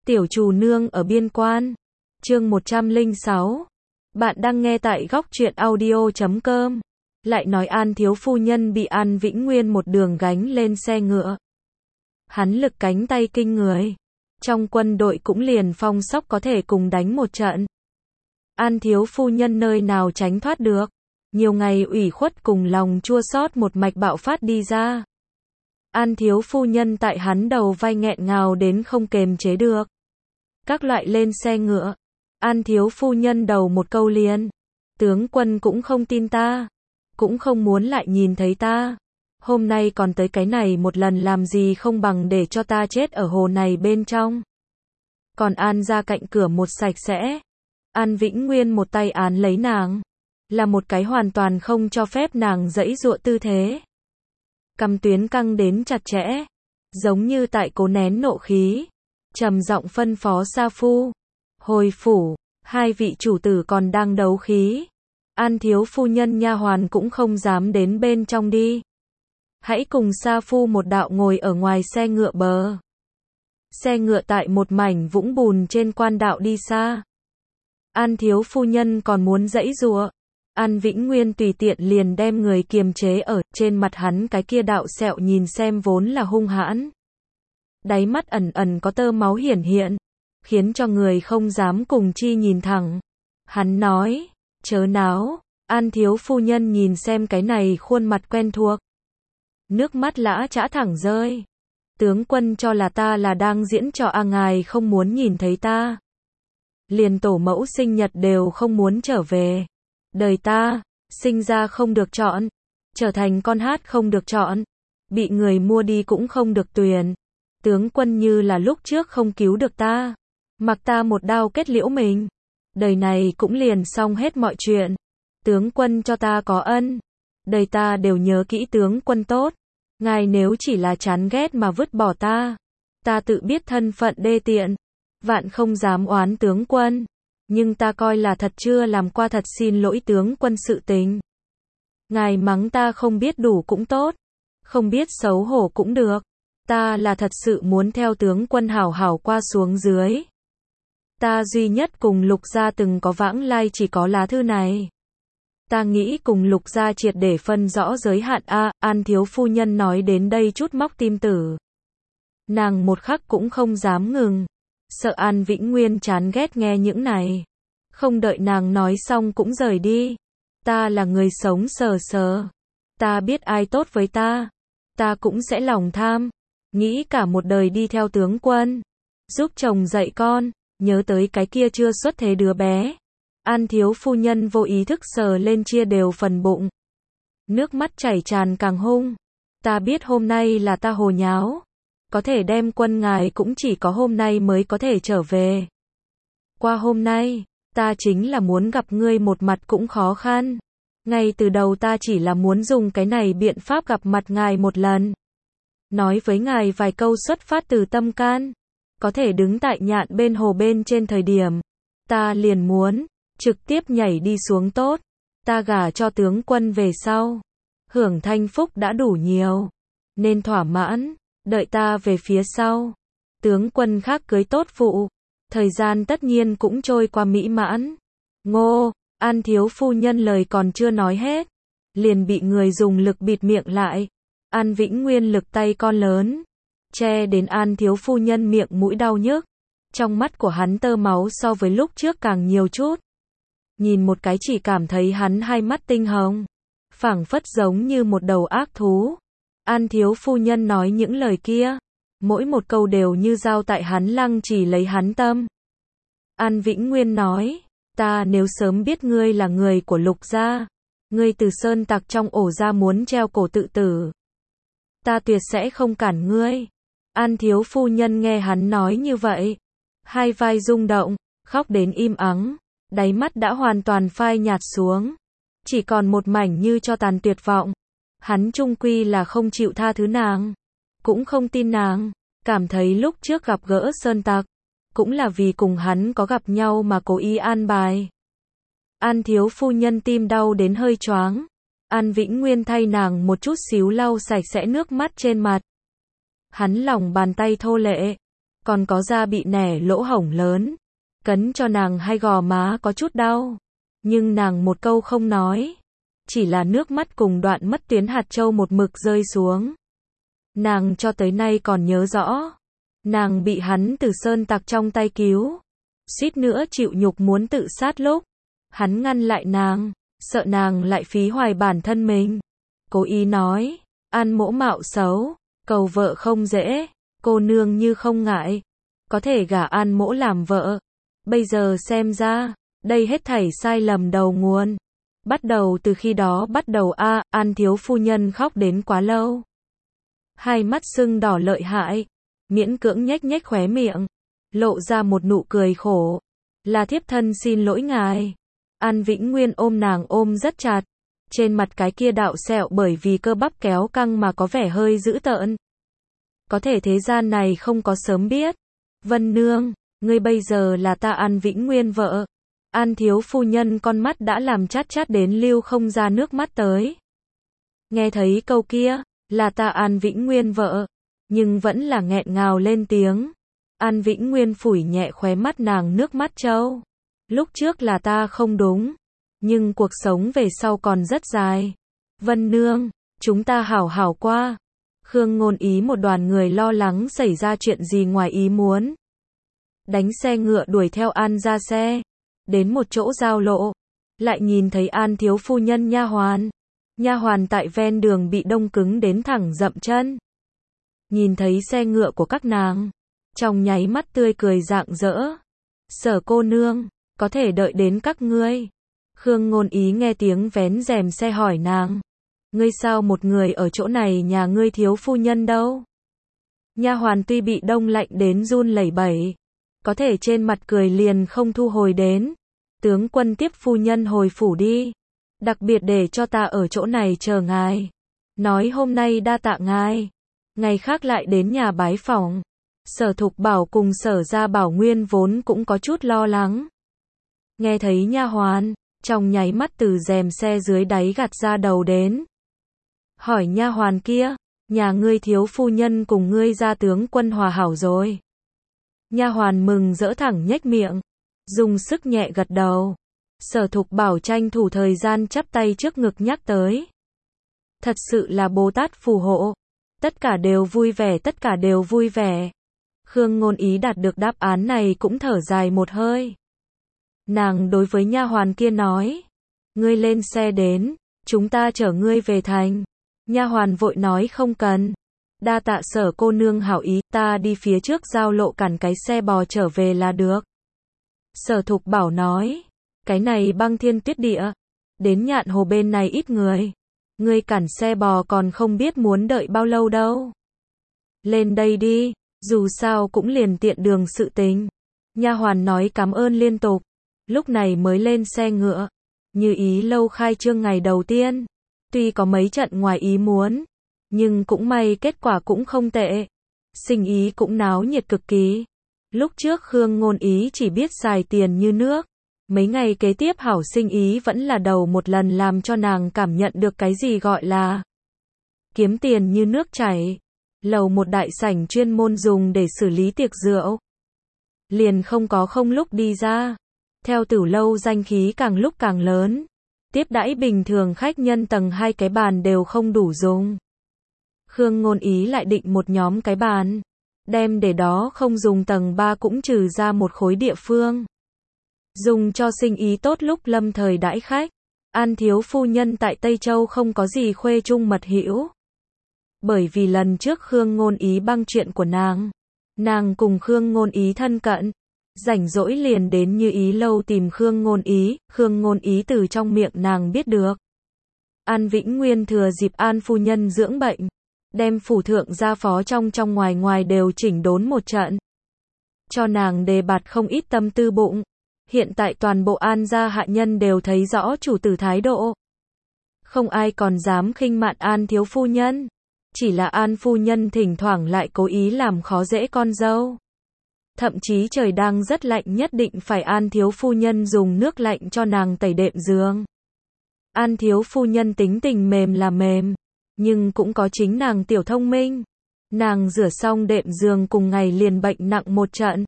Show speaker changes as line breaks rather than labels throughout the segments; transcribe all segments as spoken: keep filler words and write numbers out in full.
Tiểu Trù Nương ở biên quan. Chương một trăm lẻ sáu. Bạn đang nghe tại góc truyện audio chấm com. Lại nói An thiếu phu nhân bị An Vĩnh Nguyên một đường gánh lên xe ngựa. Hắn lực cánh tay kinh người. Trong quân đội cũng liền phong sóc có thể cùng đánh một trận. An thiếu phu nhân nơi nào tránh thoát được. Nhiều ngày ủy khuất cùng lòng chua xót một mạch bạo phát đi ra. An thiếu phu nhân tại hắn đầu vai nghẹn ngào đến không kềm chế được. Các loại lên xe ngựa. An thiếu phu nhân đầu một câu liền. Tướng quân cũng không tin ta. Cũng không muốn lại nhìn thấy ta. Hôm nay còn tới cái này một lần làm gì không bằng để cho ta chết ở hồ này bên trong. Còn An ra cạnh cửa một sạch sẽ. An Vĩnh Nguyên một tay án lấy nàng. Là một cái hoàn toàn không cho phép nàng giãy giụa tư thế. Cằm tuyến căng đến chặt chẽ. Giống như tại cố nén nộ khí. Trầm giọng phân phó sa phu. Hồi phủ, hai vị chủ tử còn đang đấu khí. An thiếu phu nhân nha hoàn cũng không dám đến bên trong đi. Hãy cùng sa phu một đạo ngồi ở ngoài xe ngựa bờ. Xe ngựa tại một mảnh vũng bùn trên quan đạo đi xa. An thiếu phu nhân còn muốn giãy giụa. An Vĩnh Nguyên tùy tiện liền đem người kiềm chế ở trên mặt hắn, cái kia đạo sẹo nhìn xem vốn là hung hãn. Đáy mắt ẩn ẩn có tơ máu hiển hiện, khiến cho người không dám cùng chi nhìn thẳng. Hắn nói, chớ náo. An thiếu phu nhân nhìn xem cái này khuôn mặt quen thuộc. Nước mắt lã chã thẳng rơi. Tướng quân cho là ta là đang diễn trò à, ngài không muốn nhìn thấy ta. Liền tổ mẫu sinh nhật đều không muốn trở về. Đời ta, sinh ra không được chọn. Trở thành con hát không được chọn. Bị người mua đi cũng không được tuyển. Tướng quân như là lúc trước không cứu được ta. Mặc ta một đao kết liễu mình. Đời này cũng liền xong hết mọi chuyện. Tướng quân cho ta có ân. Đời ta đều nhớ kỹ tướng quân tốt. Ngài nếu chỉ là chán ghét mà vứt bỏ ta. Ta tự biết thân phận đê tiện. Vạn không dám oán tướng quân. Nhưng ta coi là thật chưa làm qua thật xin lỗi tướng quân sự tình. Ngài mắng ta không biết đủ cũng tốt. Không biết xấu hổ cũng được. Ta là thật sự muốn theo tướng quân hảo hảo qua xuống dưới. Ta duy nhất cùng Lục gia từng có vãng lai chỉ có lá thư này. Ta nghĩ cùng Lục gia triệt để phân rõ giới hạn a. À, An thiếu phu nhân nói đến đây chút móc tim tử. Nàng một khắc cũng không dám ngừng. Sợ An Vĩnh Nguyên chán ghét nghe những này. Không đợi nàng nói xong cũng rời đi. Ta là người sống sờ sờ. Ta biết ai tốt với ta. Ta cũng sẽ lòng tham. Nghĩ cả một đời đi theo tướng quân. Giúp chồng dạy con. Nhớ tới cái kia chưa xuất thế đứa bé. An thiếu phu nhân vô ý thức sờ lên chia đều phần bụng. Nước mắt chảy tràn càng hung. Ta biết hôm nay là ta hồ nháo. Có thể đem quân ngài cũng chỉ có hôm nay mới có thể trở về. Qua hôm nay, ta chính là muốn gặp ngươi một mặt cũng khó khăn. Ngay từ đầu ta chỉ là muốn dùng cái này biện pháp gặp mặt ngài một lần. Nói với ngài vài câu xuất phát từ tâm can. Có thể đứng tại nhạn bên hồ bên trên thời điểm. Ta liền muốn, trực tiếp nhảy đi xuống tốt. Ta gả cho tướng quân về sau. Hưởng thanh phúc đã đủ nhiều. Nên thỏa mãn. Đợi ta về phía sau. Tướng quân khác cưới tốt phụ. Thời gian tất nhiên cũng trôi qua mỹ mãn. Ngô, An thiếu phu nhân lời còn chưa nói hết. Liền bị người dùng lực bịt miệng lại. An Vĩnh Nguyên lực tay con lớn. Che đến An thiếu phu nhân miệng mũi đau nhức. Trong mắt của hắn tơ máu so với lúc trước càng nhiều chút. Nhìn một cái chỉ cảm thấy hắn hai mắt tinh hồng. Phảng phất giống như một đầu ác thú. An thiếu phu nhân nói những lời kia. Mỗi một câu đều như dao tại hắn lăng chỉ lấy hắn tâm. An Vĩnh Nguyên nói. Ta nếu sớm biết ngươi là người của Lục gia. Ngươi từ sơn tặc trong ổ ra muốn treo cổ tự tử. Ta tuyệt sẽ không cản ngươi. An thiếu phu nhân nghe hắn nói như vậy. Hai vai rung động. Khóc đến im ắng. Đáy mắt đã hoàn toàn phai nhạt xuống. Chỉ còn một mảnh như cho tàn tuyệt vọng. Hắn chung quy là không chịu tha thứ nàng. Cũng không tin nàng. Cảm thấy lúc trước gặp gỡ sơn tặc. Cũng là vì cùng hắn có gặp nhau mà cố ý an bài. An thiếu phu nhân tim đau đến hơi choáng. An Vĩnh Nguyên thay nàng một chút xíu lau sạch sẽ nước mắt trên mặt. Hắn lòng bàn tay thô lệ. còn có da bị nẻ lỗ hổng lớn, cấn cho nàng hai gò má có chút đau. Nhưng nàng một câu không nói, chỉ là nước mắt cùng đoạn mất tuyến hạt châu một mực rơi xuống. Nàng cho tới nay còn nhớ rõ, nàng bị hắn từ sơn tặc trong tay cứu, suýt nữa chịu nhục muốn tự sát lúc, hắn ngăn lại nàng, sợ nàng lại phí hoài bản thân mình. Cố ý nói, An Mỗ mạo xấu, cầu vợ không dễ, cô nương như không ngại, có thể gả An Mỗ làm vợ. Bây giờ xem ra, đây hết thảy sai lầm đầu nguồn. Bắt đầu từ khi đó bắt đầu a, à, An thiếu phu nhân khóc đến quá lâu. Hai mắt sưng đỏ lợi hại, miễn cưỡng nhếch nhếch khóe miệng, lộ ra một nụ cười khổ. Là thiếp thân xin lỗi ngài. An Vĩnh Nguyên ôm nàng ôm rất chặt, trên mặt cái kia đạo sẹo bởi vì cơ bắp kéo căng mà có vẻ hơi dữ tợn. Có thể thế gian này không có sớm biết. Vân nương, ngươi bây giờ là ta An Vĩnh Nguyên vợ. An thiếu phu nhân con mắt đã làm chát chát đến lưu không ra nước mắt tới. Nghe thấy câu kia, là ta An Vĩnh Nguyên vợ, nhưng vẫn là nghẹn ngào lên tiếng. An Vĩnh Nguyên phủi nhẹ khóe mắt nàng nước mắt trâu. Lúc trước là ta không đúng, nhưng cuộc sống về sau còn rất dài. Vân nương, chúng ta hảo hảo qua. Khương Ngôn Ý một đoàn người lo lắng xảy ra chuyện gì ngoài ý muốn. Đánh xe ngựa đuổi theo An ra xe, đến một chỗ giao lộ, lại nhìn thấy An thiếu phu nhân nha hoàn. Nha hoàn tại ven đường bị đông cứng đến thẳng dậm chân. Nhìn thấy xe ngựa của các nàng, trong nháy mắt tươi cười rạng rỡ. Sở cô nương, có thể đợi đến các ngươi. Khương Ngôn Ý nghe tiếng vén rèm xe hỏi nàng, ngươi sao một người ở chỗ này, nhà ngươi thiếu phu nhân đâu? Nha hoàn tuy bị đông lạnh đến run lẩy bẩy, có thể trên mặt cười liền không thu hồi đến. Tướng quân tiếp phu nhân hồi phủ đi, đặc biệt để cho ta ở chỗ này chờ ngài. Nói hôm nay đa tạ ngài, ngày khác lại đến nhà bái phỏng. Sở Thục Bảo cùng Sở Gia Bảo Nguyên vốn cũng có chút lo lắng. Nghe thấy nha hoàn, trong nháy mắt từ rèm xe dưới đáy gạt ra đầu đến. Hỏi nha hoàn kia, nhà ngươi thiếu phu nhân cùng ngươi gia tướng quân hòa hảo rồi. Nha hoàn mừng rỡ thẳng nhếch miệng, dùng sức nhẹ gật đầu. Sở Thục Bảo tranh thủ thời gian chắp tay trước ngực nhắc tới. Thật sự là Bồ Tát phù hộ, tất cả đều vui vẻ, tất cả đều vui vẻ. Khương Ngôn Ý đạt được đáp án này cũng thở dài một hơi. Nàng đối với nha hoàn kia nói, ngươi lên xe đến, chúng ta chở ngươi về thành. Nha hoàn vội nói không cần, đa tạ Sở cô nương hảo ý, ta đi phía trước giao lộ cản cái xe bò trở về là được. Sở Thục Bảo nói, cái này băng thiên tuyết địa, đến Nhạn Hồ bên này ít người, ngươi cản xe bò còn không biết muốn đợi bao lâu đâu. Lên đây đi, dù sao cũng liền tiện đường sự tình. Nha hoàn nói cảm ơn liên tục, lúc này mới lên xe ngựa. Như Ý Lâu khai trương ngày đầu tiên, tuy có mấy trận ngoài ý muốn, nhưng cũng may kết quả cũng không tệ. Sinh ý cũng náo nhiệt cực kỳ. Lúc trước Khương Ngôn Ý chỉ biết xài tiền như nước, mấy ngày kế tiếp hảo sinh ý vẫn là đầu một lần làm cho nàng cảm nhận được cái gì gọi là kiếm tiền như nước chảy. Lầu một đại sảnh chuyên môn dùng để xử lý tiệc rượu, liền không có không lúc đi ra. Theo Tử lâu danh khí càng lúc càng lớn, tiếp đãi bình thường khách nhân tầng hai cái bàn đều không đủ dùng. Khương Ngôn Ý lại định một nhóm cái bàn, đem để đó không dùng tầng ba cũng trừ ra một khối địa phương, dùng cho sinh ý tốt lúc lâm thời đãi khách. An thiếu phu nhân tại Tây Châu không có gì khuê chung mật hữu. Bởi vì lần trước Khương Ngôn Ý băng chuyện của nàng, nàng cùng Khương Ngôn Ý thân cận, rảnh rỗi liền đến Như Ý Lâu tìm Khương Ngôn Ý. Khương Ngôn Ý từ trong miệng nàng biết được, An Vĩnh Nguyên thừa dịp An phu nhân dưỡng bệnh, đem phủ thượng gia phó trong trong ngoài ngoài đều chỉnh đốn một trận, cho nàng đề bạt không ít tâm tư bụng. Hiện tại toàn bộ An gia hạ nhân đều thấy rõ chủ tử thái độ, không ai còn dám khinh mạn An thiếu phu nhân. Chỉ là An phu nhân thỉnh thoảng lại cố ý làm khó dễ con dâu. Thậm chí trời đang rất lạnh nhất định phải An thiếu phu nhân dùng nước lạnh cho nàng tẩy đệm giường. An thiếu phu nhân tính tình mềm là mềm, nhưng cũng có chính nàng tiểu thông minh. Nàng rửa xong đệm giường cùng ngày liền bệnh nặng một trận.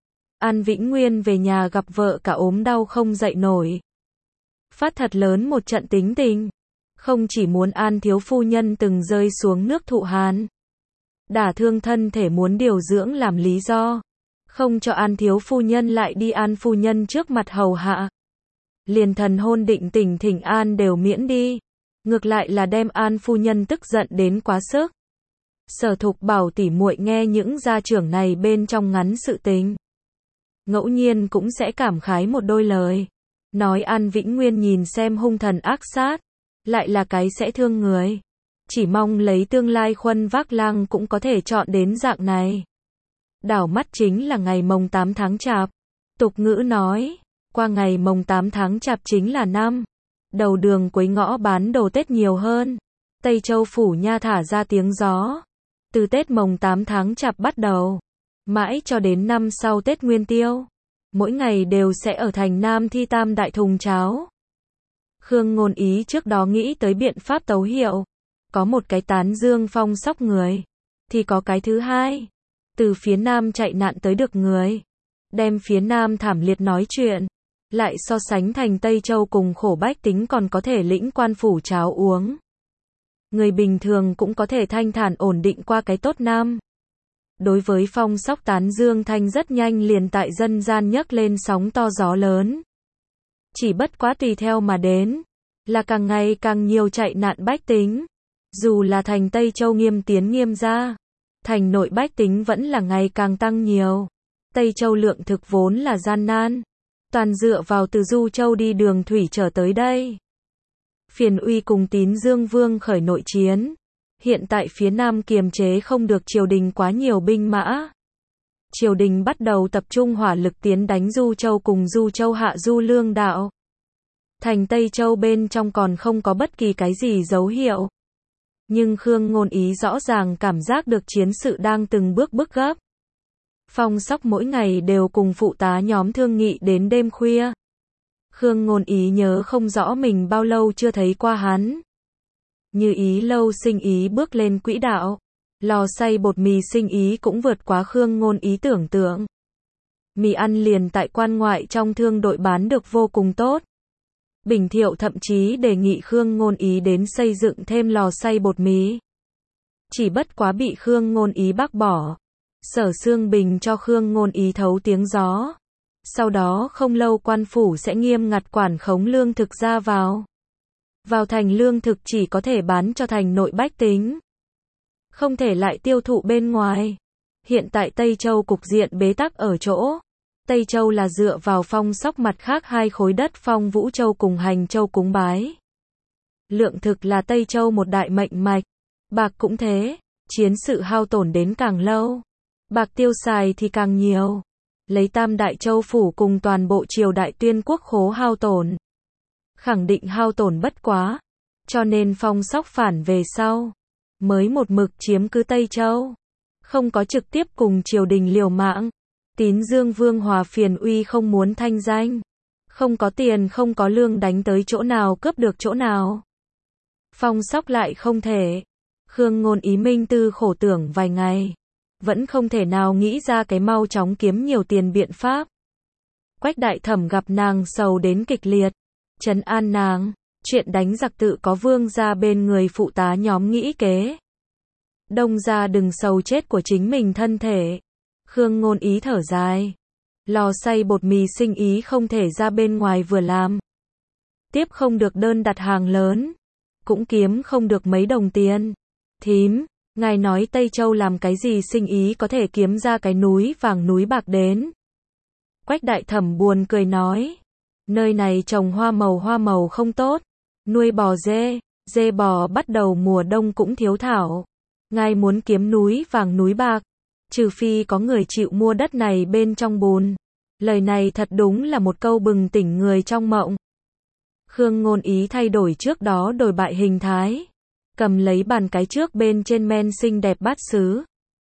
An Vĩnh Nguyên về nhà gặp vợ cả ốm đau không dậy nổi. Phát thật lớn một trận tính tình. Không chỉ muốn An thiếu phu nhân từng rơi xuống nước thụ hàn. Đả thương thân thể muốn điều dưỡng làm lý do. Không cho An thiếu phu nhân lại đi An phu nhân trước mặt hầu hạ. Liền thần hôn định tình thỉnh An đều miễn đi. Ngược lại là đem An phu nhân tức giận đến quá sức. Sở Thục bảo tỉ muội nghe những gia trưởng này bên trong ngắn sự tình. Ngẫu nhiên cũng sẽ cảm khái một đôi lời. Nói An Vĩnh Nguyên nhìn xem hung thần ác sát. Lại là cái sẽ thương người. Chỉ mong lấy tương lai khuân vác lang cũng có thể chọn đến dạng này. Đảo mắt chính là ngày mồng tám tháng chạp. Tục ngữ nói, qua ngày mồng tám tháng chạp chính là năm. Đầu đường cuối ngõ bán đồ Tết nhiều hơn. Tây Châu phủ nha thả ra tiếng gió. Từ Tết mồng tám tháng chạp bắt đầu. Mãi cho đến năm sau Tết Nguyên Tiêu. Mỗi ngày đều sẽ ở thành Nam thi tam đại thùng cháo. Khương Ngôn Ý trước đó nghĩ tới biện pháp tấu hiệu. Có một cái tán dương phong sóc người. Thì có cái thứ hai. Từ phía Nam chạy nạn tới được người. Đem phía Nam thảm liệt nói chuyện. Lại so sánh thành Tây Châu cùng khổ bách tính còn có thể lĩnh quan phủ cháo uống. Người bình thường cũng có thể thanh thản ổn định qua cái tốt Nam. Đối với phong sóc tán dương thanh rất nhanh liền tại dân gian nhấc lên sóng to gió lớn. Chỉ bất quá tùy theo mà đến. Là càng ngày càng nhiều chạy nạn bách tính. Dù là thành Tây Châu nghiêm tiến nghiêm ra. Thành nội bách tính vẫn là ngày càng tăng nhiều. Tây Châu lượng thực vốn là gian nan. Toàn dựa vào từ Du Châu đi đường thủy trở tới đây. Phiền Uy cùng Tín Dương Vương khởi nội chiến. Hiện tại phía Nam kiềm chế không được triều đình quá nhiều binh mã. Triều đình bắt đầu tập trung hỏa lực tiến đánh Du Châu cùng Du Châu hạ Du Lương đạo. Thành Tây Châu bên trong còn không có bất kỳ cái gì dấu hiệu. Nhưng Khương Ngôn Ý rõ ràng cảm giác được chiến sự đang từng bước bước gấp. Phong sóc mỗi ngày đều cùng phụ tá nhóm thương nghị đến đêm khuya. Khương Ngôn Ý nhớ không rõ mình bao lâu chưa thấy qua hắn. Như Ý lâu sinh ý bước lên quỹ đạo. Lò xay bột mì sinh ý cũng vượt quá Khương Ngôn Ý tưởng tượng. Mì ăn liền tại quan ngoại trong thương đội bán được vô cùng tốt. Bình Thiệu thậm chí đề nghị Khương Ngôn Ý đến xây dựng thêm lò xay bột mì. Chỉ bất quá bị Khương Ngôn Ý bác bỏ. Sở Xương Bình cho Khương Ngôn Ý thấu tiếng gió. Sau đó không lâu quan phủ sẽ nghiêm ngặt quản khống lương thực ra vào. Vào thành lương thực chỉ có thể bán cho thành nội bách tính. Không thể lại tiêu thụ bên ngoài. Hiện tại Tây Châu cục diện bế tắc ở chỗ. Tây Châu là dựa vào phong sóc mặt khác hai khối đất Phong Vũ Châu cùng Hành Châu cúng bái. Lượng thực là Tây Châu một đại mệnh mạch. Bạc cũng thế. Chiến sự hao tổn đến càng lâu. Bạc tiêu xài thì càng nhiều. Lấy Tam Đại Châu phủ cùng toàn bộ triều đại tuyên quốc khố hao tổn. Khẳng định hao tổn bất quá. Cho nên phong sóc phản về sau. Mới một mực chiếm cứ Tây Châu. Không có trực tiếp cùng triều đình liều mạng. Tín Dương Vương Hòa Phiền Uy không muốn thanh danh. Không có tiền không có lương đánh tới chỗ nào cướp được chỗ nào. Phong sóc lại không thể. Khương Ngôn Ý minh tư khổ tưởng vài ngày. Vẫn không thể nào nghĩ ra cái mau chóng kiếm nhiều tiền biện pháp. Quách đại thẩm gặp nàng sầu đến kịch liệt. Trấn an nàng. Chuyện đánh giặc tự có vương gia bên người phụ tá nhóm nghĩ kế. Đông gia đừng sầu chết của chính mình thân thể. Khương Ngôn Ý thở dài. Lò xay bột mì sinh ý không thể ra bên ngoài vừa làm. Tiếp không được đơn đặt hàng lớn. Cũng kiếm không được mấy đồng tiền. Thím, ngài nói Tây Châu làm cái gì sinh ý có thể kiếm ra cái núi vàng núi bạc đến. Quách đại thẩm buồn cười nói. Nơi này trồng hoa màu hoa màu không tốt. Nuôi bò dê, dê bò bắt đầu mùa đông cũng thiếu thảo. Ngài muốn kiếm núi vàng núi bạc. Trừ phi có người chịu mua đất này bên trong bùn. Lời này thật đúng là một câu bừng tỉnh người trong mộng. Khương Ngôn Ý thay đổi trước đó đổi bại hình thái. Cầm lấy bàn cái trước bên trên men xinh đẹp bát sứ.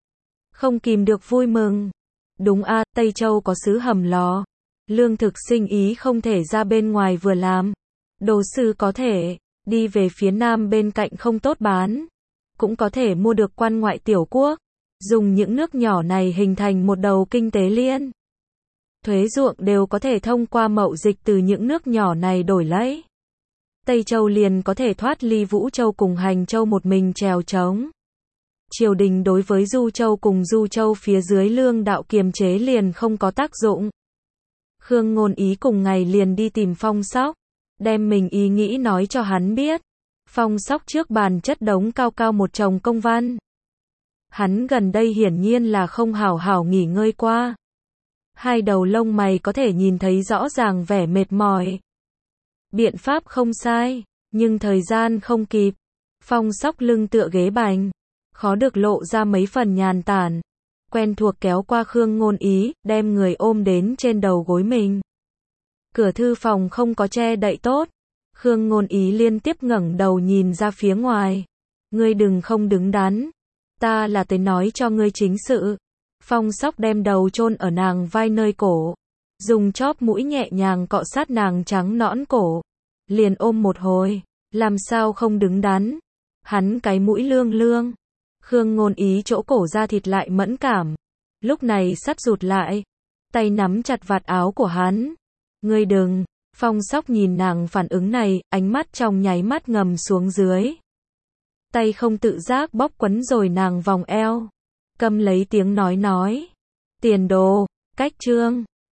Không kìm được vui mừng. Đúng a, Tây Châu có sứ hầm lò. Lương thực sinh ý không thể ra bên ngoài vừa làm. Đồ sư có thể, đi về phía Nam bên cạnh không tốt bán. Cũng có thể mua được quan ngoại tiểu quốc. dùng những nước nhỏ này hình thành một đầu kinh tế liên. Thuế ruộng đều có thể thông qua mậu dịch từ những nước nhỏ này đổi lấy. Tây Châu liền có thể thoát ly Vũ Châu cùng Hành Châu một mình trèo trống. Triều đình đối với Du Châu cùng Du Châu phía dưới lương đạo kiềm chế liền không có tác dụng. Khương Ngôn Ý cùng ngày liền đi tìm Phong Sóc, đem mình ý nghĩ nói cho hắn biết. Phong Sóc trước bàn chất đống cao cao một chồng công văn. Hắn gần đây hiển nhiên là không hảo hảo nghỉ ngơi qua. Hai đầu lông mày có thể nhìn thấy rõ ràng vẻ mệt mỏi. Biện pháp không sai, nhưng thời gian không kịp. Phong Sóc lưng tựa ghế bành, khó được lộ ra mấy phần nhàn tản. Quen thuộc kéo qua Khương Ngôn Ý, đem người ôm đến trên đầu gối mình. Cửa thư phòng không có che đậy tốt. Khương Ngôn Ý liên tiếp ngẩng đầu nhìn ra phía ngoài. Ngươi đừng không đứng đắn. Ta là tới nói cho ngươi chính sự. Phong Sóc đem đầu chôn ở nàng vai nơi cổ. Dùng chóp mũi nhẹ nhàng cọ sát nàng trắng nõn cổ. Liền ôm một hồi. Làm sao không đứng đắn. Hắn cái mũi lương lương. Khương Ngôn Ý chỗ cổ da thịt lại mẫn cảm. Lúc này sắt rụt lại. Tay nắm chặt vạt áo của hắn. Ngươi đừng. Phong Sóc nhìn nàng phản ứng này, ánh mắt trong nháy mắt ngầm xuống dưới. Tay không tự giác bóp quấn rồi nàng vòng eo. Câm lấy tiếng nói nói. Tiền đồ, cách trương.